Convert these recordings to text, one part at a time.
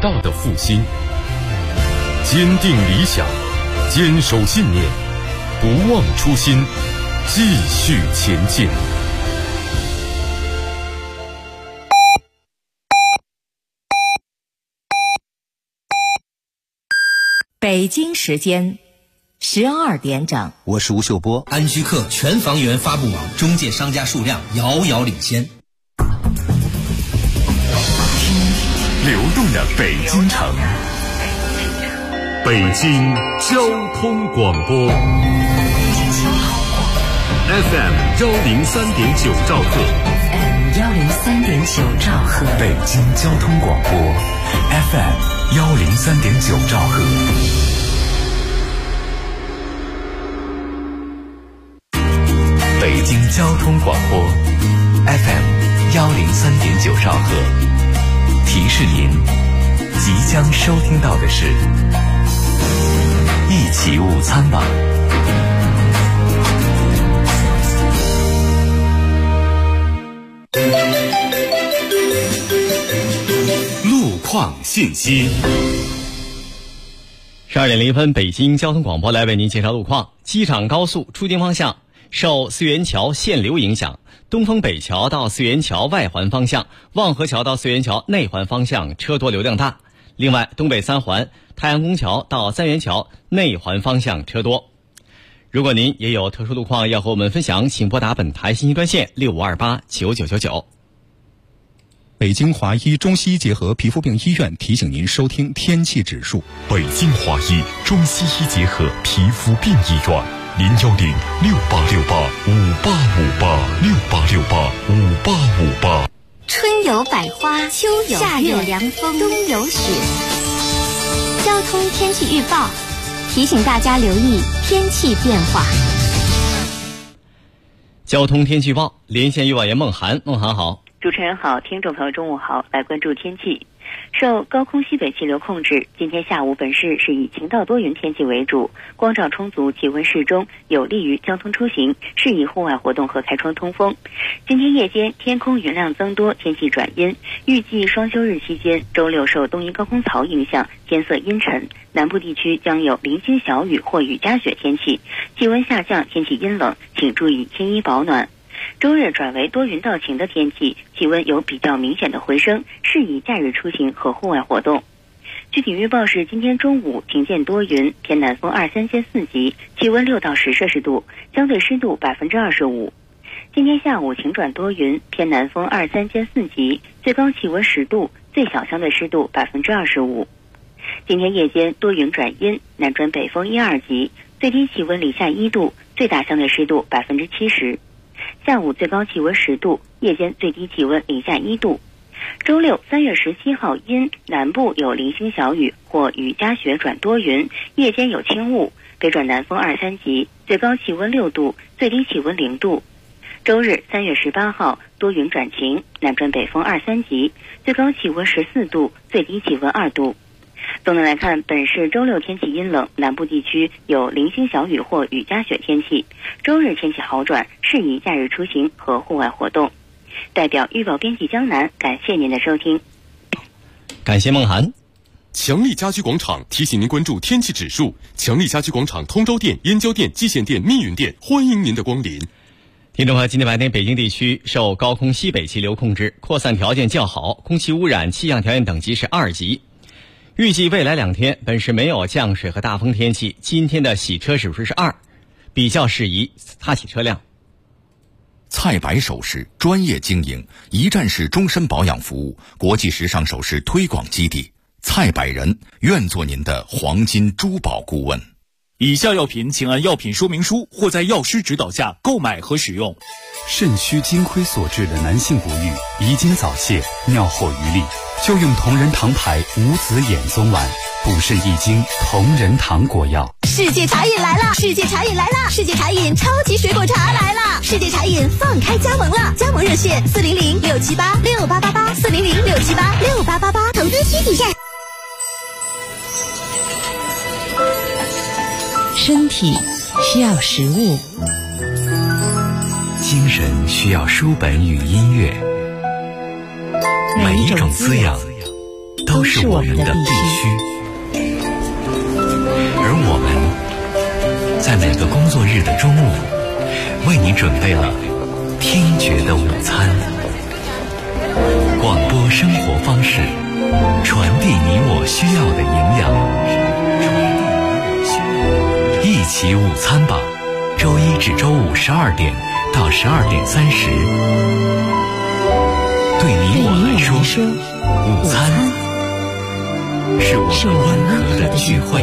大的复兴。坚定理想，坚守信念，不忘初心，继续前进。 北京时间12点整， 我是吴秀波。 安居客全房源发布网中介商家数量遥遥领先。 流动的北京城，北京交通广播 FM 103.9兆赫， 103.9兆赫， 北京交通广播 FM 103.9兆赫。北京交通广播 FM 103.9兆赫，提示您即将收听到的是一起午餐吧。 路况信息。 12点0分，北京交通广播来为您介绍路况。机场高速出京方向受泗源桥限流影响，东风北桥到泗源桥外环方向、望河桥到泗源桥内环方向车多流量大。另外，东北三环太阳宫桥到三元桥内环方向车多。如果您也有特殊路况要和我们分享，请拨打本台信息专线65289999。 北京华医中西医结合皮肤病医院提醒您收听天气指数。 北京华医中西医结合皮肤病医院，010686858586868685858。 春有百花，秋有夏有凉风，冬有雪。交通天气预报提醒大家留意天气变化。 交通天气预报，连线预报员孟涵。孟涵好。 主持人好，听众朋友中午好，来关注天气。受高空西北气流控制，今天下午本市是以晴到多云天气为主，光照充足，气温适中，有利于交通出行，适宜户外活动和开窗通风。今天夜间天空云量增多，天气转阴，预计双休日期间，周六受东移高空槽影响，天色阴沉，南部地区将有零星小雨或雨夹雪天气，气温下降，天气阴冷，请注意添衣保暖。周日转为多云到晴的天气，气温有比较明显的回升，适宜假日出行和户外活动。具体预报是今天中午晴见多云，偏南风2、3线4级，气温6到10摄氏度，相对湿度25%。今天下午晴转多云，偏南风2、3线4级，最高气温10度，最小相对湿度25%。今天夜间多云转阴，南转北风1、2级，最低气温零下1度，最大相对湿度70%。下午最高气温10度，夜间最低气温零下1度。周六3月17号阴，南部有零星小雨或雨夹雪转多云，夜间有轻雾，北转南风2、3级，最高气温6度，最低气温0度。周日3月18号多云转晴，南转北风2、3级，最高气温14度，最低气温2度。总的来看，本市周六天气阴冷，南部地区有零星小雨或雨夹雪天气。周日天气好转，适宜假日出行和户外活动。代表预报编辑江南，感谢您的收听。 感谢孟涵。 强力家居广场提醒您关注天气指数。强力家居广场通州店、燕郊店、蓟县店、密云店，欢迎您的光临。 听众朋友，今天白天北京地区受高空西北气流控制，扩散条件较好，空气污染气象条件等级是2级。预计未来2天，本市没有降水和大风天气。今天的洗车指数是2，比较适宜擦洗车辆。 蔡白首饰专业经营，一站式终身保养服务，国际时尚首饰推广基地。蔡百人愿做您的黄金珠宝顾问。 以下药品请按药品说明书或在药师指导下购买和使用。 肾虚金亏所致的男性不育、遗精早泄、尿后余力，就用同仁堂牌无籽眼松丸，补肾益精同仁堂果药。 世界茶饮来了！世界茶饮来了！世界茶饮超级水果茶来了！世界茶饮放开加盟了，加盟热线400-678-6888，400-678-6888，投资需谨慎。 身体需要食物， 精神需要书本与音乐，每一种滋养都都是我们的必须。而我们在每个工作日的中午，为你准备了听觉的午餐。广播生活方式，传递你我需要的营养。一起午餐吧，周一至周五12点到12点30。对你我来说，午餐是我们温和的聚会。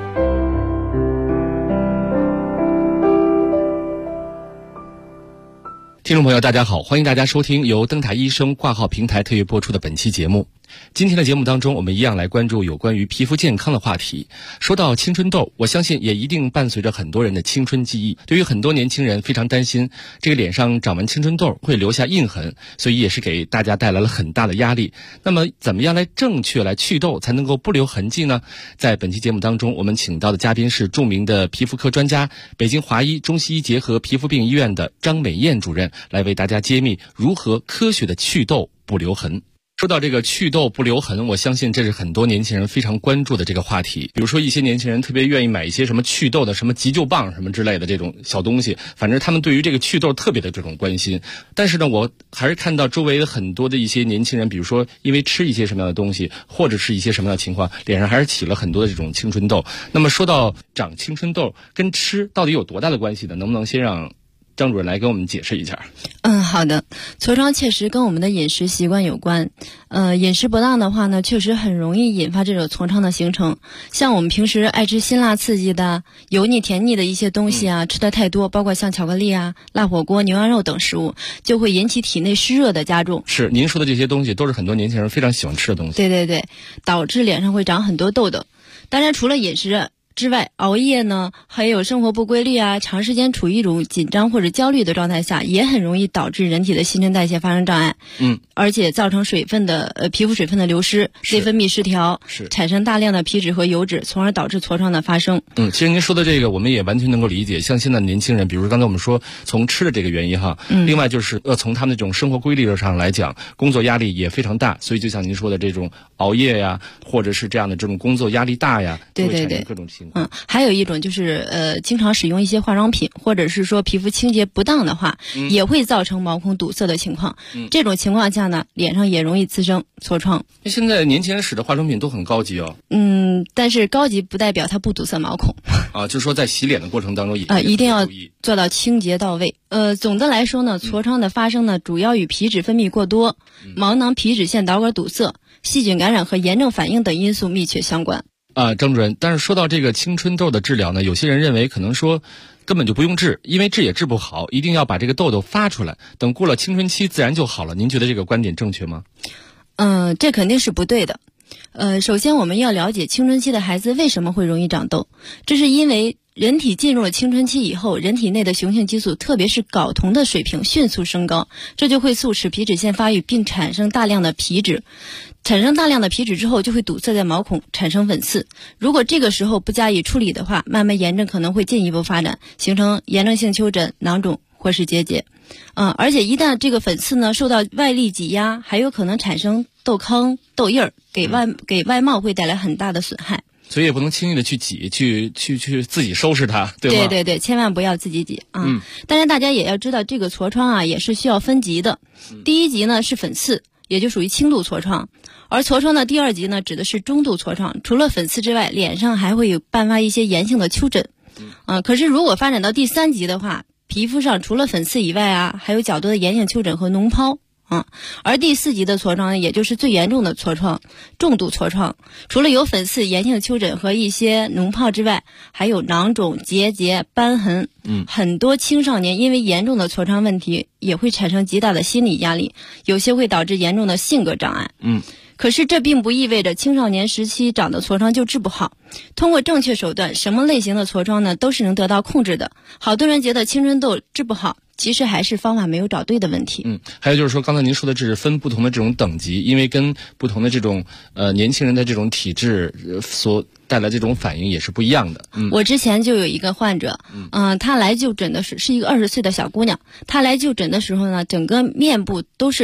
听众朋友大家好，欢迎大家收听由灯塔医生挂号平台特约播出的本期节目。今天的节目当中，我们一样来关注有关于皮肤健康的话题。说到青春痘，我相信也一定伴随着很多人的青春记忆。对于很多年轻人非常担心这个脸上长完青春痘会留下印痕，所以也是给大家带来了很大的压力。那么怎么样来正确来祛痘才能够不留痕迹呢？在本期节目当中，我们请到的嘉宾是著名的皮肤科专家，北京华医中西医结合皮肤病医院的张美燕主任，来为大家揭秘如何科学的祛痘不留痕。说到这个祛痘不留痕，我相信这是很多年轻人非常关注的这个话题。比如说一些年轻人特别愿意买一些什么祛痘的什么急救棒什么之类的这种小东西，反正他们对于这个祛痘特别的这种关心。但是呢，我还是看到周围的很多的一些年轻人，比如说因为吃一些什么样的东西，或者是一些什么样的情况，脸上还是起了很多的这种青春痘。那么说到长青春痘跟吃到底有多大的关系呢？能不能先让张主任来给我们解释一下？ 好的。痤疮确实跟我们的饮食习惯有关。饮食不当的话呢，确实很容易引发这种痤疮的形成。像我们平时爱吃辛辣刺激的、油腻甜腻的一些东西啊，吃的太多，包括像巧克力啊、辣火锅、牛羊肉等食物，就会引起体内湿热的加重。 是，您说的这些东西都是很多年轻人非常喜欢吃的东西。 对对对，导致脸上会长很多痘痘。当然，除了饮食之外，熬夜呢，还有生活不规律啊，长时间处于一种紧张或者焦虑的状态下，也很容易导致人体的新陈代谢发生障碍。而且造成皮肤水分的流失，内分泌失调，产生大量的皮脂和油脂，从而导致痤疮的发生。 其实您说的这个我们也完全能够理解。像现在的年轻人，比如说刚才我们说从吃的这个原因哈，另外就是从他们这种生活规律上来讲，工作压力也非常大，所以就像您说的这种熬夜呀，或者是这样的这种工作压力大呀， 对对对， 各种情况。 还有一种就是经常使用一些化妆品，或者是说皮肤清洁不当的话，也会造成毛孔堵塞的情况。这种情况下呢，脸上也容易滋生痤疮。 现在年轻人使的化妆品都很高级哦。 但是高级不代表它不堵塞毛孔。 就是说在洗脸的过程当中一定要做到清洁到位。总的来说呢，痤疮的发生呢，主要与皮脂分泌过多、毛囊皮脂腺导管堵塞、细菌感染和炎症反应等因素密切相关。 张主任，但是说到这个青春痘的治疗呢，有些人认为可能说根本就不用治，因为治也治不好，一定要把这个痘痘发出来，等过了青春期自然就好了。您觉得这个观点正确吗？ 这肯定是不对的。首先我们要了解青春期的孩子为什么会容易长痘，这是因为人体进入了青春期以后，人体内的雄性激素，特别是睾酮的水平迅速升高，这就会促使皮脂腺发育，并产生大量的皮脂。产生大量的皮脂之后，就会堵塞在毛孔，产生粉刺。如果这个时候不加以处理的话，慢慢炎症可能会进一步发展，形成炎症性丘疹、囊肿或是结节。而且一旦这个粉刺呢受到外力挤压，还有可能产生痘糠、痘印儿，给外貌会带来很大的损害。 所以也不能轻易的去挤，去自己收拾它，对吗？ 对对对，千万不要自己挤啊！当然大家也要知道，这个痤疮啊也是需要分级的。第一级呢是粉刺，也就属于轻度痤疮。而痤疮的第二级呢，指的是中度痤疮。除了粉刺之外，脸上还会有伴发一些炎性的丘疹。可是如果发展到第三级的话，皮肤上除了粉刺以外啊，还有较多的炎性丘疹和脓疱。而第四级的痤疮呢，也就是最严重的痤疮，重度痤疮，除了有粉刺、炎性丘疹和一些脓疱之外，还有囊肿、结节、瘢痕。很多青少年因为严重的痤疮问题，也会产生极大的心理压力，有些会导致严重的性格障碍。可是这并不意味着青少年时期长的痤疮就治不好。通过正确手段，什么类型的痤疮呢，都是能得到控制的。好多人觉得青春痘治不好，其实还是方法没有找对的问题。 还有就是说，刚才您说的这是分不同的这种等级，因为跟不同的这种年轻人的这种体质所带来这种反应也是不一样的。 我之前就有一个患者，她来就诊的是一个20岁的小姑娘，她来就诊的时候呢，整个面部都是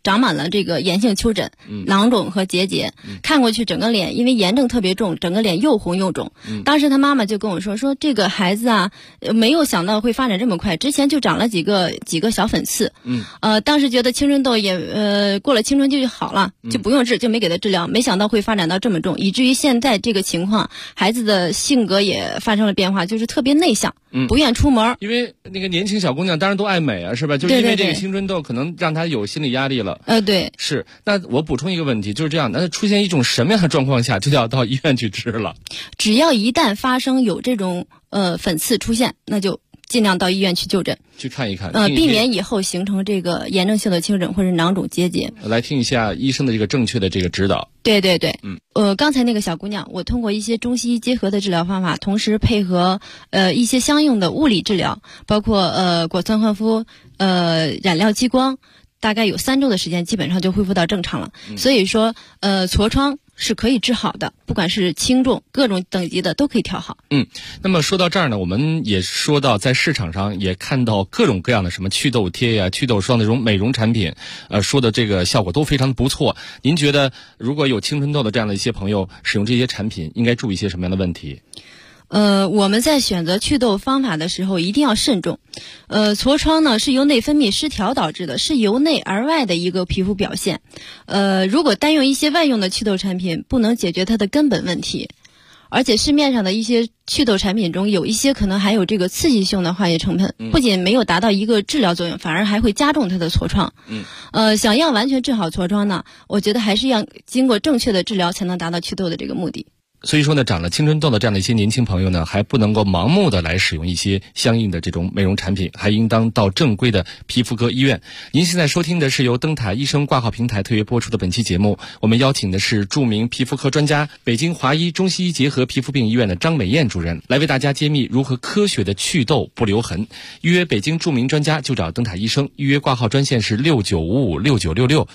长满了这个炎性丘疹、囊肿和结节，看过去整个脸因为炎症特别重，整个脸又红又肿。当时他妈妈就跟我说这个孩子啊，没有想到会发展这么快，之前就长了几个小粉刺。当时觉得青春痘也过了青春期就好了，就不用治，就没给他治疗，没想到会发展到这么重，以至于现在这个情况，孩子的性格也发生了变化，就是特别内向，不愿出门。 因为那个年轻小姑娘当然都爱美啊，是吧？就因为这个青春痘可能让她有心理压力了。 对， 是。那我补充一个问题，就是这样，那出现一种什么样的状况下就要到医院去治了？ 只要一旦发生有这种粉刺出现，那就尽量到医院去就诊， 去看一看， 避免以后形成这个炎症性的丘疹或者囊肿结节。 来听一下医生的这个正确的这个指导。 对，刚才那个小姑娘，我通过一些中西医结合的治疗方法，同时配合一些相应的物理治疗，包括果酸焕肤、染料激光，大概有3周的时间，基本上就恢复到正常了。所以说，痤疮是可以治好的，不管是轻重各种等级的都可以调好。 那么说到这儿呢，我们也说到在市场上也看到各种各样的什么祛痘贴呀、祛痘霜的这种美容产品，说的这个效果都非常的不错。您觉得如果有青春痘的这样的一些朋友使用这些产品，应该注意一些什么样的问题？ 我们在选择祛痘方法的时候一定要慎重。痤疮呢是由内分泌失调导致的，是由内而外的一个皮肤表现。如果单用一些外用的祛痘产品，不能解决它的根本问题。而且市面上的一些祛痘产品中有一些可能含有这个刺激性的化学成分，不仅没有达到一个治疗作用，反而还会加重它的痤疮。想要完全治好痤疮呢，我觉得还是要经过正确的治疗才能达到祛痘的这个目的。 所以说呢，长了青春痘的这样的一些年轻朋友呢，还不能够盲目的来使用一些相应的这种美容产品，还应当到正规的皮肤科医院。您现在收听的是由灯塔医生挂号平台特约播出的本期节目，我们邀请的是著名皮肤科专家、北京华医中西医结合皮肤病医院的张美燕主任，来为大家揭秘如何科学的祛痘不留痕。预约北京著名专家就找灯塔医生，预约挂号专线是69556966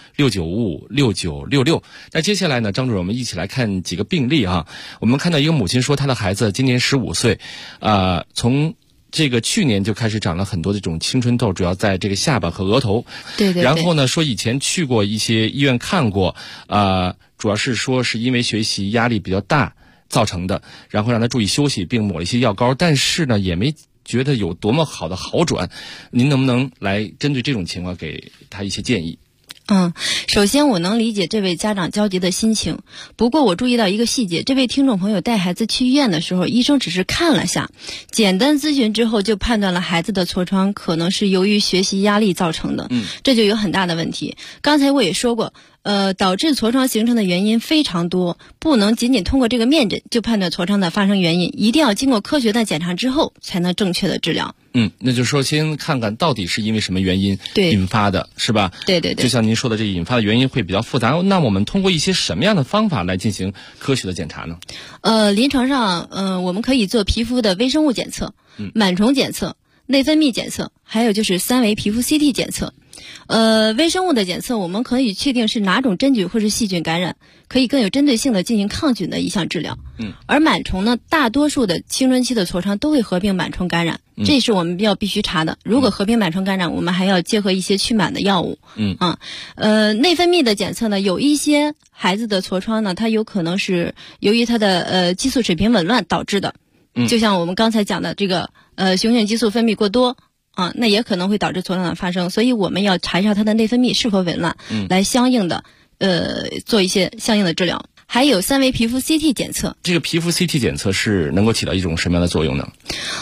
69556966。那接下来呢，张主任，我们一起来看几个病例啊。我们看到一个母亲说，她的孩子今年15岁，从这个去年就开始长了很多这种青春痘，主要在这个下巴和额头。 对。 然后呢，说以前去过一些医院看过，主要是说是因为学习压力比较大造成的，然后让他注意休息，并抹了一些药膏，但是呢，也没觉得有多么好的好转。您能不能来针对这种情况给他一些建议？ 首先我能理解这位家长焦急的心情，不过我注意到一个细节，这位听众朋友带孩子去医院的时候，医生只是看了下，简单咨询之后就判断了孩子的痤疮可能是由于学习压力造成的，这就有很大的问题。刚才我也说过，导致痤疮形成的原因非常多，不能仅仅通过这个面诊就判断痤疮的发生原因，一定要经过科学的检查之后才能正确的治疗。 那就是说先看看到底是因为什么原因引发的，是吧？ 对。 就像您说的，这引发的原因会比较复杂。那我们通过一些什么样的方法来进行科学的检查呢？ 临床上，我们可以做皮肤的微生物检测、螨虫检测、内分泌检测，还有就是3维皮肤 CT 检测。微生物的检测，我们可以确定是哪种真菌或是细菌感染，可以更有针对性的进行抗菌的一项治疗。而螨虫呢，大多数的青春期的痤疮都会合并螨虫感染，这是我们必须查的。如果合并螨虫感染，我们还要结合一些驱螨的药物。内分泌的检测呢，有一些孩子的痤疮呢，它有可能是由于他的激素水平紊乱导致的，就像我们刚才讲的这个雄性激素分泌过多。那也可能会导致痤疮的发生，所以我们要查一下它的内分泌是否紊乱，来相应的做一些相应的治疗。还有3维皮肤 CT 检测， 这个皮肤 CT 检测是能够起到一种什么样的作用呢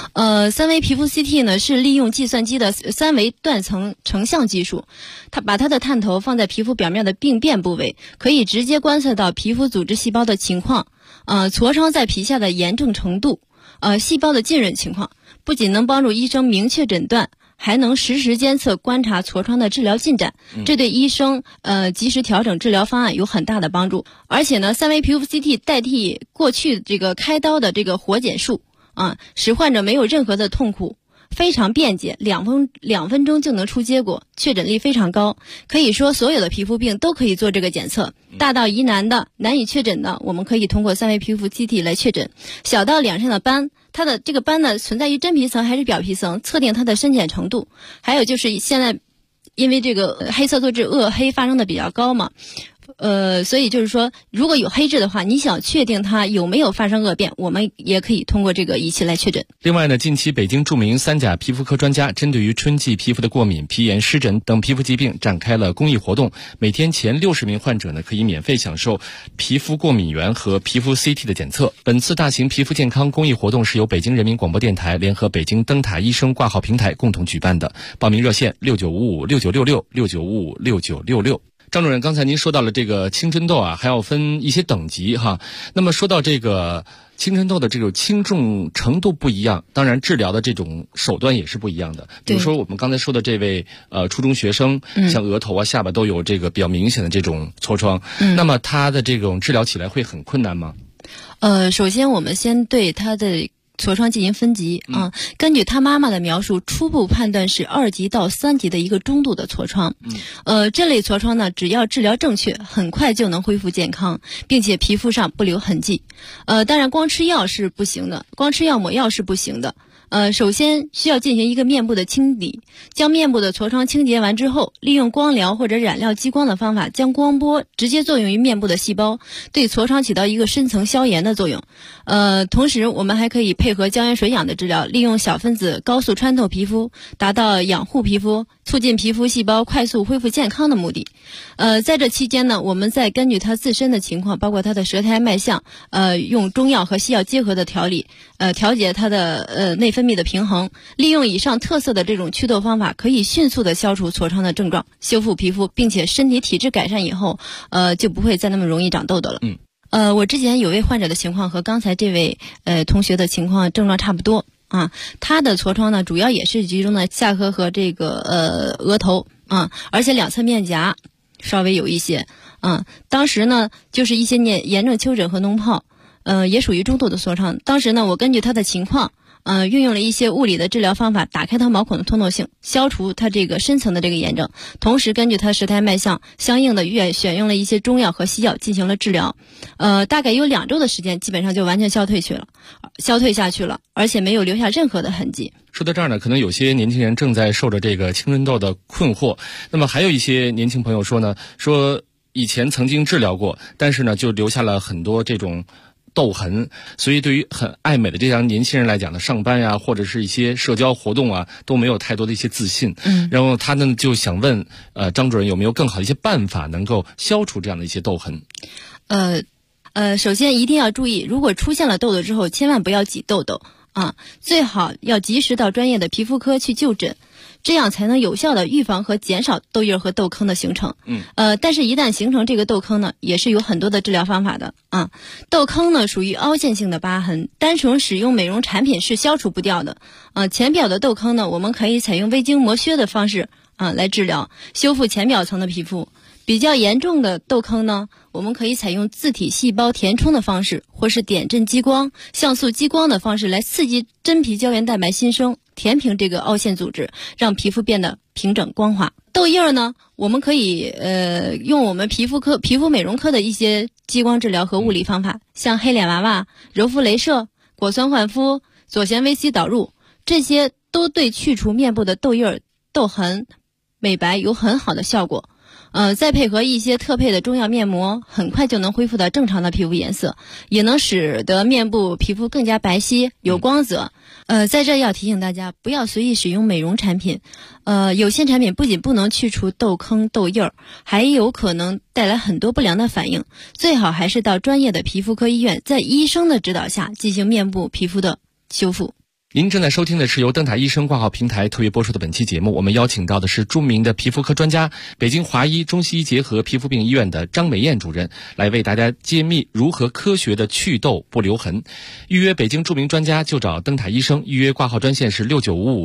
？3维皮肤 CT 呢是利用计算机的3维断层成像技术，它把它的探头放在皮肤表面的病变部位，可以直接观测到皮肤组织细胞的情况，痤疮在皮下的炎症程度，细胞的浸润情况。不仅能帮助医生明确诊断，还能实时监测观察痤疮的治疗进展，这对医生及时调整治疗方案有很大的帮助。而且呢，3维皮肤 CT 代替过去这个开刀的这个活检术使患者没有任何的痛苦，非常便捷，2分钟就能出结果，确诊率非常高。可以说所有的皮肤病都可以做这个检测，大到疑难的、难以确诊的，我们可以通过3维皮肤 CT 来确诊。小到脸上的斑，它的这个斑呢存在于真皮层还是表皮层，测定它的深浅程度。还有就是现在因为这个黑色素质恶黑发生的比较高嘛。所以就是说，如果有黑痣的话，你想确定它有没有发生恶变，我们也可以通过这个仪器来确诊。 另外呢，近期北京著名3甲皮肤科专家针对于春季皮肤的过敏、皮炎、湿疹等皮肤疾病展开了公益活动，每天前60名患者呢可以免费享受皮肤过敏原和皮肤 CT 的检测。本次大型皮肤健康公益活动是由北京人民广播电台联合北京灯塔医生挂号平台共同举办的，报名热线695569666966。张主任，刚才您说到了这个青春痘啊，还要分一些等级哈。那么说到这个青春痘的这种轻重程度不一样，当然治疗的这种手段也是不一样的。比如说我们刚才说的这位初中学生，像额头啊、下巴都有这个比较明显的这种痤疮，那么他的这种治疗起来会很困难吗？ 首先我们先对他的痤疮进行分级啊，根据他妈妈的描述，初步判断是2级到3级的一个中度的痤疮。这类痤疮呢，只要治疗正确，很快就能恢复健康，并且皮肤上不留痕迹。当然光吃药是不行的，光吃药抹药是不行的。首先需要进行一个面部的清理，将面部的痤疮清洁完之后，利用光疗或者染料激光的方法，将光波直接作用于面部的细胞，对痤疮起到一个深层消炎的作用。同时我们还可以配合胶原水养的治疗，利用小分子高速穿透皮肤，达到养护皮肤、促进皮肤细胞快速恢复健康的目的。在这期间呢，我们再根据他自身的情况，包括他的舌苔脉象，用中药和西药结合的调理，调节他的内分泌的平衡，利用以上特色的这种祛痘方法，可以迅速的消除痤疮的症状，修复皮肤，并且身体体质改善以后，就不会再那么容易长痘痘了。我之前有位患者的情况和刚才这位同学的情况症状差不多啊，他的痤疮呢主要也是集中在下颌和这个额头啊，而且两侧面颊稍微有一些当时呢就是一些炎症丘疹和脓疱，也属于中度的痤疮。当时呢我根据他的情况运用了一些物理的治疗方法，打开他毛孔的通透性，消除他这个深层的这个炎症，同时根据他舌苔脉象相应的选用了一些中药和西药进行了治疗。大概有2周的时间，基本上就完全消退下去了，而且没有留下任何的痕迹。 说到这儿呢，可能有些年轻人正在受着这个青春痘的困惑，那么还有一些年轻朋友说呢，说以前曾经治疗过，但是呢就留下了很多这种痘痕，所以对于很爱美的这样年轻人来讲呢，上班呀或者是一些社交活动啊都没有太多的一些自信。然后他呢就想问张主任有没有更好的一些办法能够消除这样的一些痘痕？ 首先一定要注意，如果出现了痘痘之后，千万不要挤痘痘最好要及时到专业的皮肤科去就诊，这样才能有效的预防和减少痘印和痘坑的形成。但是一旦形成这个痘坑呢，也是有很多的治疗方法的痘坑呢属于凹陷性的疤痕，单纯使用美容产品是消除不掉的。浅表的痘坑呢，我们可以采用微晶磨削的方式来治疗，修复浅表层的皮肤。比较严重的痘坑呢，我们可以采用自体细胞填充的方式，或是点阵激光、像素激光的方式来刺激真皮胶原蛋白新生，填平这个凹陷组织，让皮肤变得平整光滑。痘印呢，我们可以用我们皮肤美容科的一些激光治疗和物理方法，像黑脸娃娃、柔肤镭射、果酸焕肤、左旋维 C 导入，这些都对去除面部的痘印、痘痕、美白有很好的效果。再配合一些特配的中药面膜，很快就能恢复到正常的皮肤颜色，也能使得面部皮肤更加白皙有光泽。在这要提醒大家，不要随意使用美容产品。有些产品不仅不能去除痘坑痘印儿，还有可能带来很多不良的反应。最好还是到专业的皮肤科医院，在医生的指导下进行面部皮肤的修复。 您正在收听的是由灯塔医生挂号平台特约播出的本期节目，我们邀请到的是著名的皮肤科专家，北京华医中西医结合皮肤病医院的张美燕主任，来为大家揭秘如何科学的祛痘不留痕。预约北京著名专家就找灯塔医生，预约挂号专线是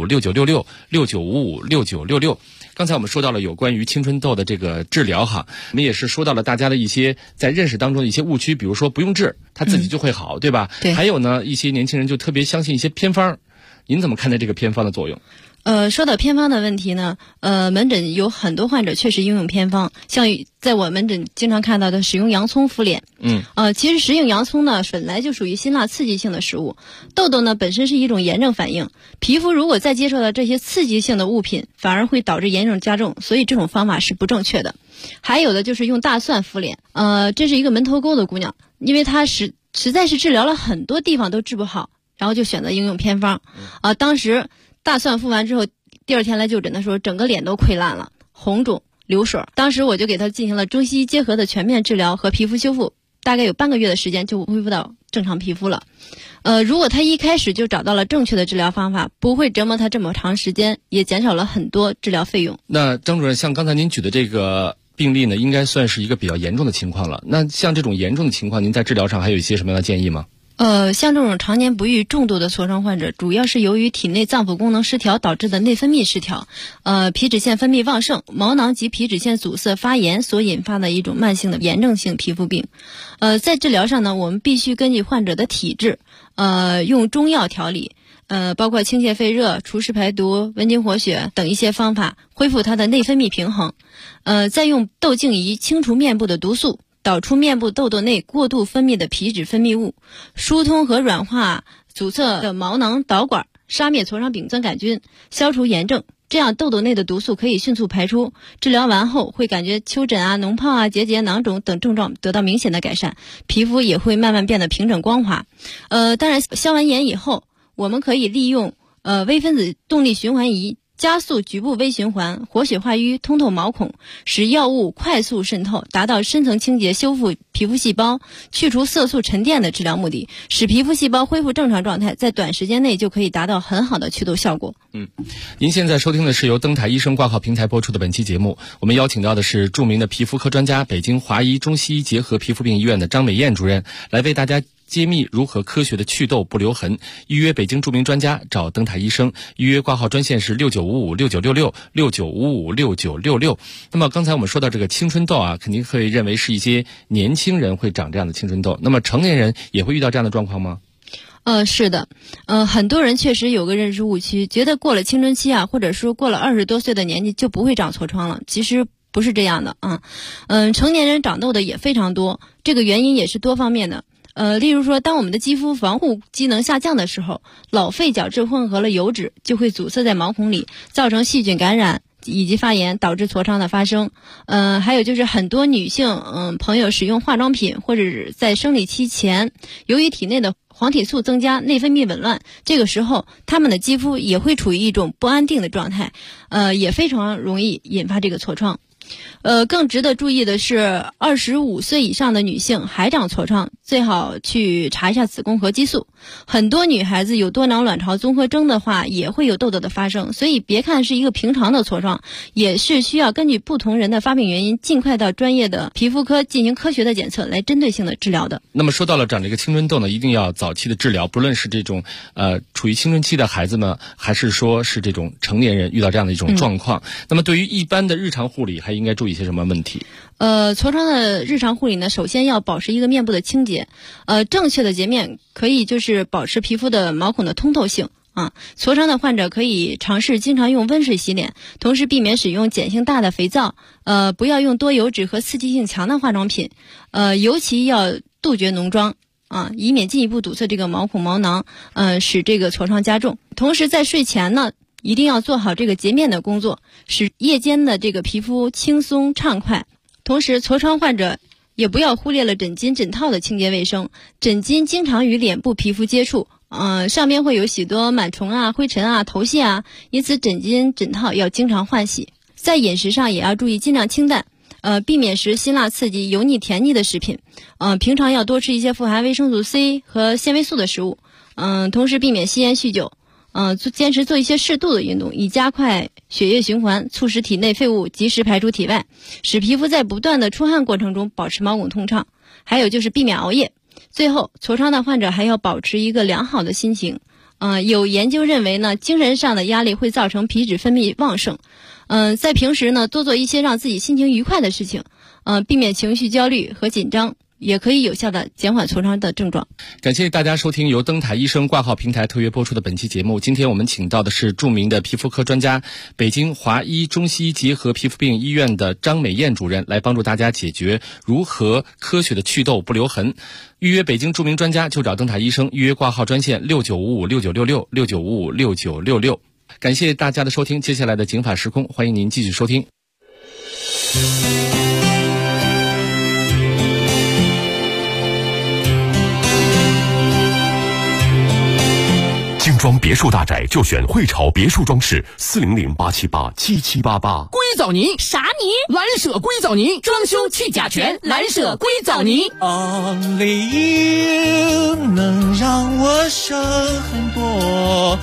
695569666966。刚才我们说到了有关于青春痘的这个治疗我们也是说到了大家的一些在认识当中的一些误区，比如说不用治它自己就会好，对吧？对。还有呢，一些年轻人就特别相信一些偏方，您怎么看待这个偏方的作用？ 说到偏方的问题呢，门诊有很多患者确实应用偏方，像在我门诊经常看到的使用洋葱敷脸。其实食用洋葱呢，本来就属于辛辣刺激性的食物，痘痘呢本身是一种炎症反应，皮肤如果再接受到这些刺激性的物品，反而会导致炎症加重，所以这种方法是不正确的。还有的就是用大蒜敷脸，这是一个门头沟的姑娘，因为她实在是治疗了很多地方都治不好，然后就选择应用偏方。当时大蒜敷完之后，第二天来就诊，她说整个脸都溃烂了，红肿流水。当时我就给她进行了中西医结合的全面治疗和皮肤修复，大概有半个月的时间就恢复到正常皮肤了。如果她一开始就找到了正确的治疗方法，不会折磨她这么长时间，也减少了很多治疗费用。 那张主任，像刚才您举的这个病例呢，应该算是一个比较严重的情况了。那像这种严重的情况，您在治疗上还有一些什么样的建议吗？ 像这种常年不愈重度的痤疮患者，主要是由于体内脏腑功能失调导致的内分泌失调，皮脂腺分泌旺盛，毛囊及皮脂腺阻塞发炎所引发的一种慢性的炎症性皮肤病。在治疗上呢，我们必须根据患者的体质，用中药调理，包括清泻肺热、除湿排毒、温经活血等一些方法，恢复它的内分泌平衡。再用窦镜仪清除面部的毒素，导出面部痘痘内过度分泌的皮脂分泌物，疏通和软化阻塞的毛囊导管，杀灭痤疮丙酸杆菌，消除炎症。这样痘痘内的毒素可以迅速排出，治疗完后会感觉丘疹啊、脓疱啊、结节、囊肿等症状得到明显的改善，皮肤也会慢慢变得平整光滑。当然消完炎以后，我们可以利用微分子动力循环仪加速局部微循环，活血化瘀，通透毛孔，使药物快速渗透，达到深层清洁、修复皮肤细胞、去除色素沉淀的治疗目的，使皮肤细胞恢复正常状态，在短时间内就可以达到很好的祛痘效果。 您现在收听的是由登台医生挂号平台播出的本期节目，我们邀请到的是著名的皮肤科专家，北京华医中西医结合皮肤病医院的张美燕主任，来为大家揭秘如何科学的祛痘不留痕。预约北京著名专家找登台医生，预约挂号专线是69556966 69556966。那么刚才我们说到这个青春痘啊，肯定会认为是一些年轻人会长这样的青春痘，那么成年人也会遇到这样的状况吗？ 是的，很多人确实有个认识误区，觉得过了青春期啊，或者说过了20多岁的年纪就不会长痤疮了，其实不是这样的啊。成年人长痘的也非常多，这个原因也是多方面的。例如说，当我们的肌肤防护机能下降的时候，老废角质混合了油脂，就会阻塞在毛孔里，造成细菌感染以及发炎，导致痤疮的发生。还有就是很多女性朋友使用化妆品或者是在生理期前，由于体内的黄体素增加，内分泌紊乱，这个时候她们的肌肤也会处于一种不安定的状态，也非常容易引发这个痤疮。更值得注意的是，25岁以上的女性还长痤疮，最好去查一下子宫和激素。很多女孩子有多囊卵巢综合征的话，也会有痘痘的发生，所以别看是一个平常的痤疮，也是需要根据不同人的发病原因，尽快到专业的皮肤科进行科学的检测，来针对性的治疗的。 那么说到了长这个青春痘呢，一定要早期的治疗，不论是这种处于青春期的孩子们，还是说是这种成年人遇到这样的一种状况，那么对于一般的日常护理还应该注意一些什么问题？ 痤疮的日常护理呢，首先要保持一个面部的清洁，正确的洁面可以就是保持皮肤的毛孔的通透性啊。痤疮的患者可以尝试经常用温水洗脸，同时避免使用碱性大的肥皂，不要用多油脂和刺激性强的化妆品，尤其要杜绝浓妆啊，以免进一步堵塞这个毛孔毛囊，使这个痤疮加重。同时在睡前呢，一定要做好这个洁面的工作，使夜间的这个皮肤轻松畅快。同时痤疮患者也不要忽略了枕巾枕套的清洁卫生，枕巾经常与脸部皮肤接触，上面会有许多螨虫啊、灰尘啊、头屑啊，因此枕巾枕套要经常换洗。在饮食上也要注意尽量清淡，避免食辛辣刺激、油腻甜腻的食品，平常要多吃一些富含维生素 C 和纤维素的食物，同时避免吸烟酗酒，坚持做一些适度的运动，以加快血液循环，促使体内废物及时排出体外，使皮肤在不断的出汗过程中保持毛孔通畅。还有就是避免熬夜。最后，痤疮的患者还要保持一个良好的心情。有研究认为呢，精神上的压力会造成皮脂分泌旺盛。在平时呢，多做一些让自己心情愉快的事情，避免情绪焦虑和紧张， 也可以有效的减缓痤疮的症状。 感谢大家收听由灯塔医生挂号平台特约播出的本期节目。今天我们请到的是著名的皮肤科专家，北京华医中西医结合皮肤病医院的张美燕主任，来帮助大家解决如何科学的祛痘不留痕。预约北京著名专家就找灯塔医生，预约挂号专线69556966 69556966。感谢大家的收听，接下来的警法时空，欢迎您继续收听。 精装别墅大宅就选汇潮别墅装饰，400-878-7788。 硅藻泥啥泥？ 蓝舍硅藻泥，装修去甲醛，蓝舍硅藻泥。 Only you 能让我省很多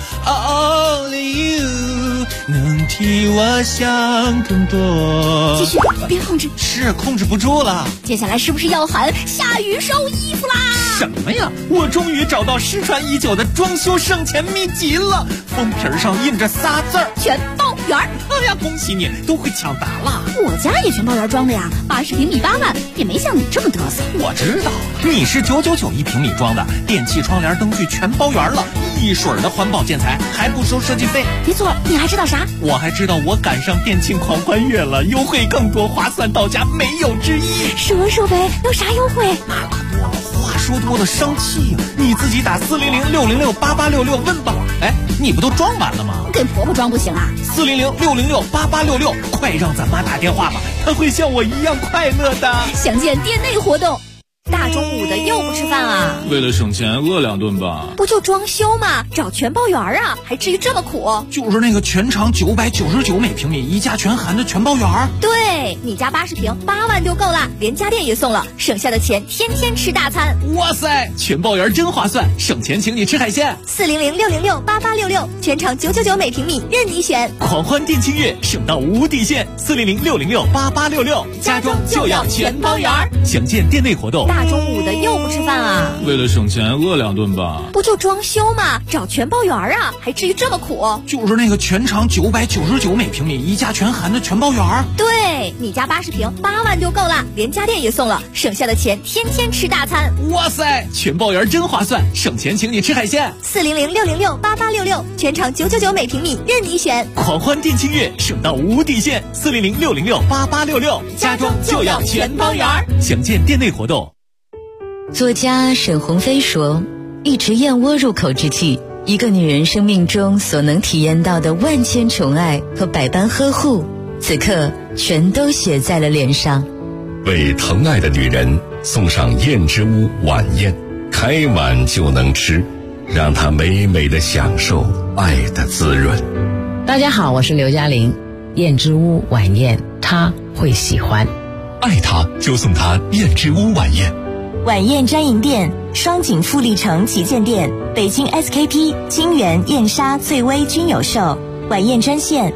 ，Only you 能替我想更多。 继续，别控制。 是控制不住了。 接下来是不是要喊下雨收衣服啦？ 什么呀？我终于找到失传已久的装修省钱秘籍了，封皮上印着仨字儿： 全包圆。 哎呀，恭喜你，都会抢答了。 我家也全包圆装的呀，80平米8万，也没像你这么嘚瑟。 我知道，你是999一平米装的，电器、窗帘、灯具全包圆了，一水的环保建材，还不收设计费。 没错，你还知道啥？ 我还知道我赶上电竞狂欢月了，优惠更多，划算到家，没有之一。 说呗，有啥优惠？ 那可多了，话说多了生气呀！你自己打400-606-8866问吧。哎，你不都装完了吗？ 给婆婆装不行啊 ？400-606-8866，快让咱妈打电话吧，她会像我一样快乐的。 详见店内活动。大中午的又不吃饭啊？ 为了省钱饿2顿吧。 不就装修吗？找全包圆啊，还至于这么苦？ 就是那个全长999每平米，一价全含的全包圆。 对，你家80平8万就够了，连家电也送了，省下的钱天天吃大餐。 哇塞，全包圆真划算，省钱请你吃海鲜。 400-606-8866，全长999每平米，任你选。 狂欢店庆月，省到无底线。400-606-8866，家装就要全包圆。详见店内活动。 大中午的又不吃饭啊？ 为了省钱饿2顿吧。 不就装修吗？找全包圆啊，还至于这么苦？ 就是那个全长999每平米，一价全含的全包圆。 对，你家80平8万就够了，连家电也送了，省下的钱天天吃大餐。 哇塞，全包圆真划算，省钱请你吃海鲜。 400-606-8866，全长999每平米，任你选。 狂欢店庆月，省到无底线。400-606-8866，家装就要全包圆。详见店内活动。 作家沈鸿飞说，一池燕窝入口之际，一个女人生命中所能体验到的万千宠爱和百般呵护，此刻全都写在了脸上。 为疼爱的女人送上燕之屋晚宴，开碗就能吃，让她美美的享受爱的滋润。 大家好，我是刘嘉玲。燕之屋晚宴，她会喜欢。 爱她就送她燕之屋晚宴。 晚宴专营店：双井富力城旗舰店、北京 SKP、金源、燕莎、翠微均有售。晚宴专线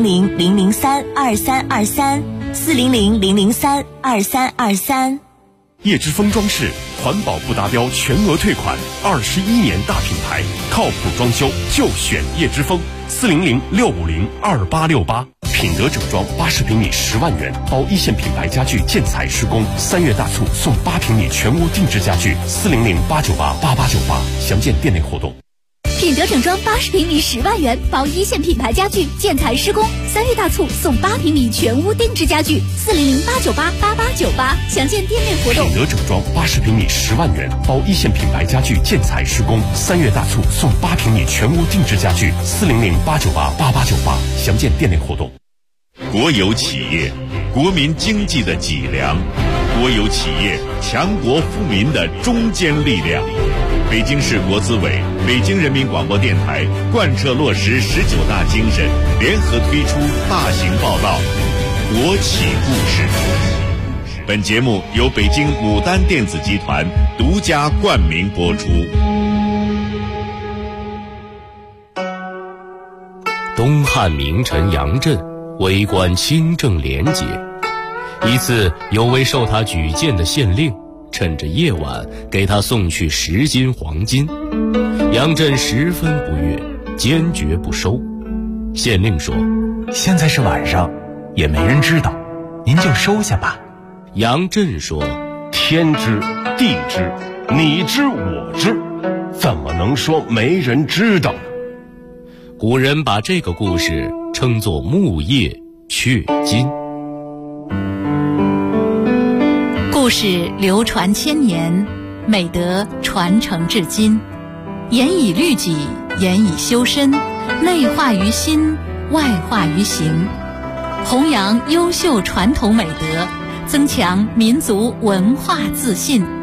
400-003-2323 400-003-2323。 叶之峰装饰，环保不达标全额退款，21年大品牌，靠谱装修就选叶之峰。400-650-2868。品德整装80平米10万元，包一线品牌家具建材施工，3月大促送8平米全屋定制家具，400-898-8898。详见店内活动。 品德整装80平米10万元，包一线品牌家具建材施工，3月大促送8平米全屋定制家具，400-898-8898。详见店内活动。 品德整装80平米10万元，包一线品牌家具建材施工，3月大促送8平米全屋定制家具，400-898-8898。详见店内活动。 国有企业，国民经济的脊梁；国有企业，强国富民的中坚力量。北京市国资委、北京人民广播电台贯彻落实19大精神，联合推出大型报道《国企故事》。本节目由北京牡丹电子集团独家冠名播出。 东汉名臣杨震为官清正廉洁，一次有位受他举荐的县令趁着夜晚给他送去10斤黄金，杨震十分不悦，坚决不收。县令说：“ 现在是晚上，也没人知道，您就收下吧。” 杨震说：“ 天知地知，你知我知，怎么能说没人知道呢？ 古人把这个故事称作木叶雀金。 故事流传千年，美德传承至今，严以律己，严以修身，内化于心，外化于行，弘扬优秀传统美德，增强民族文化自信。